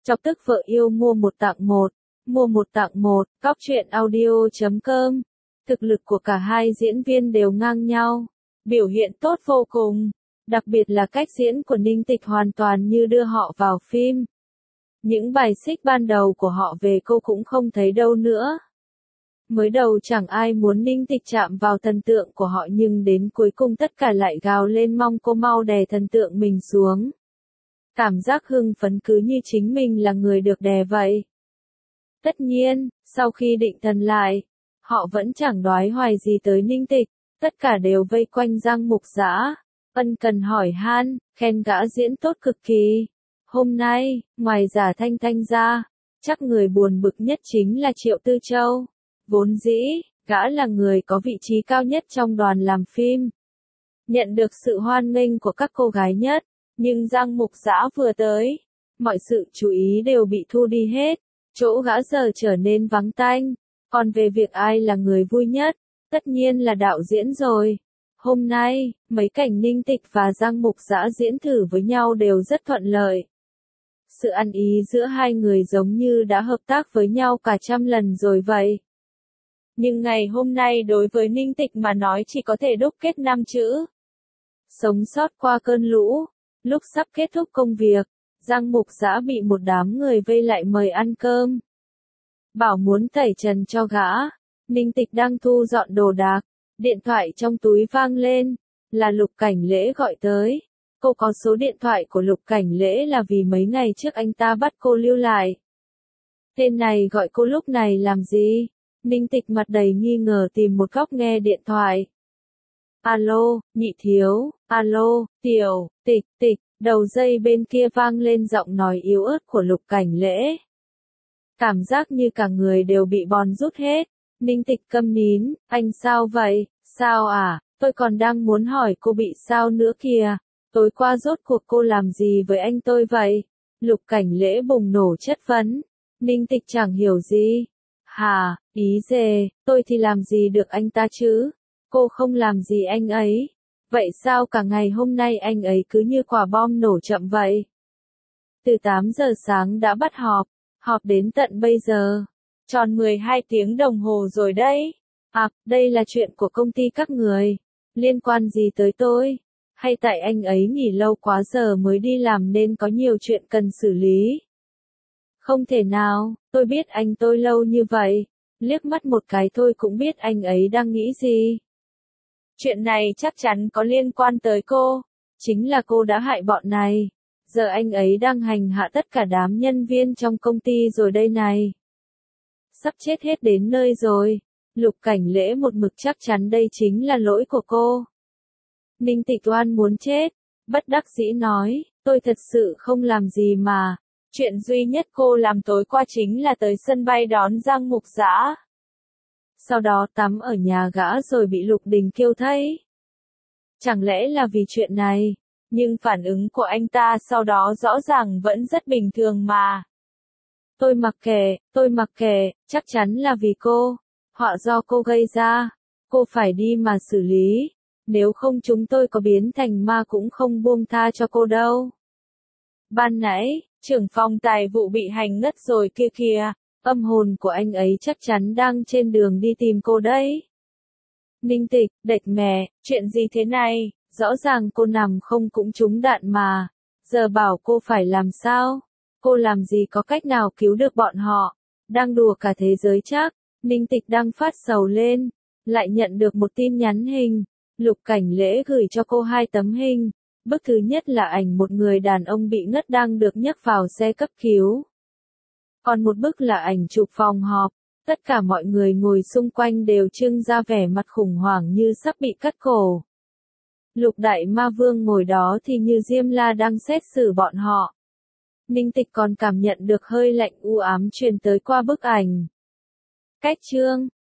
Chọc tức vợ yêu mua một tặng một. Mua một tặng một, Cóc truyện audio.com. Thực lực của cả hai diễn viên đều ngang nhau. Biểu hiện tốt vô cùng. Đặc biệt là cách diễn của Ninh Tịch hoàn toàn như đưa họ vào phim. Những bài xích ban đầu của họ về cô cũng không thấy đâu nữa. Mới đầu chẳng ai muốn Ninh Tịch chạm vào thần tượng của họ nhưng đến cuối cùng tất cả lại gào lên mong cô mau đè thần tượng mình xuống. Cảm giác hưng phấn cứ như chính mình là người được đè vậy. Tất nhiên, sau khi định thần lại, họ vẫn chẳng đoái hoài gì tới Ninh Tịch, tất cả đều vây quanh Giang Mục Dã, ân cần hỏi han, khen gã diễn tốt cực kỳ. Hôm nay, ngoài Giả Thanh Thanh ra, chắc người buồn bực nhất chính là Triệu Tư Châu. Vốn dĩ, gã là người có vị trí cao nhất trong đoàn làm phim. Nhận được sự hoan nghênh của các cô gái nhất, nhưng Giang Mục Dã vừa tới, mọi sự chú ý đều bị thu đi hết, chỗ gã giờ trở nên vắng tanh. Còn về việc ai là người vui nhất, tất nhiên là đạo diễn rồi. Hôm nay, mấy cảnh Ninh Tịch và Giang Mục Dã diễn thử với nhau đều rất thuận lợi. Sự ăn ý giữa hai người giống như đã hợp tác với nhau cả trăm lần rồi vậy. Nhưng ngày hôm nay đối với Ninh Tịch mà nói chỉ có thể đúc kết 5 chữ. Sống sót qua cơn lũ. Lúc sắp kết thúc công việc, Giang Mục Dã bị một đám người vây lại mời ăn cơm. Bảo muốn tẩy trần cho gã. Ninh Tịch đang thu dọn đồ đạc. Điện thoại trong túi vang lên. Là Lục Cảnh Lễ gọi tới. Cô có số điện thoại của Lục Cảnh Lễ là vì mấy ngày trước anh ta bắt cô lưu lại. Tên này gọi cô lúc này làm gì? Ninh Tịch mặt đầy nghi ngờ tìm một góc nghe điện thoại. Alo, Nhị Thiếu, alo, Tiểu, Tịch, đầu dây bên kia vang lên giọng nói yếu ớt của Lục Cảnh Lễ. Cảm giác như cả người đều bị bòn rút hết. Ninh Tịch câm nín, anh sao vậy, sao à, tôi còn đang muốn hỏi cô bị sao nữa kìa, tối qua rốt cuộc cô làm gì với anh tôi vậy? Lục Cảnh Lễ bùng nổ chất vấn. Ninh Tịch chẳng hiểu gì. Hà, ý dề, tôi thì làm gì được anh ta chứ? Cô không làm gì anh ấy. Vậy sao cả ngày hôm nay anh ấy cứ như quả bom nổ chậm vậy? Từ 8 giờ sáng đã bắt họp đến tận bây giờ. Tròn 12 tiếng đồng hồ rồi đấy. À, đây là chuyện của công ty các người. Liên quan gì tới tôi? Hay tại anh ấy nghỉ lâu quá giờ mới đi làm nên có nhiều chuyện cần xử lý? Không thể nào, tôi biết anh tôi lâu như vậy. Liếc mắt một cái thôi cũng biết anh ấy đang nghĩ gì. Chuyện này chắc chắn có liên quan tới cô. Chính là cô đã hại bọn này. Giờ anh ấy đang hành hạ tất cả đám nhân viên trong công ty rồi đây này. Sắp chết hết đến nơi rồi. Lục Cảnh Lễ một mực chắc chắn đây chính là lỗi của cô. Ninh Tịch oan muốn chết. Bất đắc dĩ nói, tôi thật sự không làm gì mà. Chuyện duy nhất cô làm tối qua chính là tới sân bay đón Giang Mục Dã. Sau đó tắm ở nhà gã rồi bị Lục Đình Kiêu thấy. Chẳng lẽ là vì chuyện này? Nhưng phản ứng của anh ta sau đó rõ ràng vẫn rất bình thường mà. Tôi mặc kệ, chắc chắn là vì cô. Họa do cô gây ra. Cô phải đi mà xử lý. Nếu không chúng tôi có biến thành ma cũng không buông tha cho cô đâu. Ban nãy, trưởng phòng tài vụ bị hành ngất rồi kia kìa. Âm hồn của anh ấy chắc chắn đang trên đường đi tìm cô đấy. Ninh Tịch, đệt mẹ, chuyện gì thế này? Rõ ràng cô nằm không cũng trúng đạn mà. Giờ bảo cô phải làm sao? Cô làm gì có cách nào cứu được bọn họ? Đang đùa cả thế giới chắc. Ninh Tịch đang phát sầu lên. Lại nhận được một tin nhắn hình. Lục Cảnh Lễ gửi cho cô 2 tấm hình. Bức thứ nhất là ảnh một người đàn ông bị ngất đang được nhấc vào xe cấp cứu. Còn một bức là ảnh chụp phòng họp. Tất cả mọi người ngồi xung quanh đều trưng ra vẻ mặt khủng hoảng như sắp bị cắt cổ. Lục Đại Ma Vương ngồi đó thì như Diêm La đang xét xử bọn họ. Ninh Tịch còn cảm nhận được hơi lạnh u ám truyền tới qua bức ảnh. Cách chương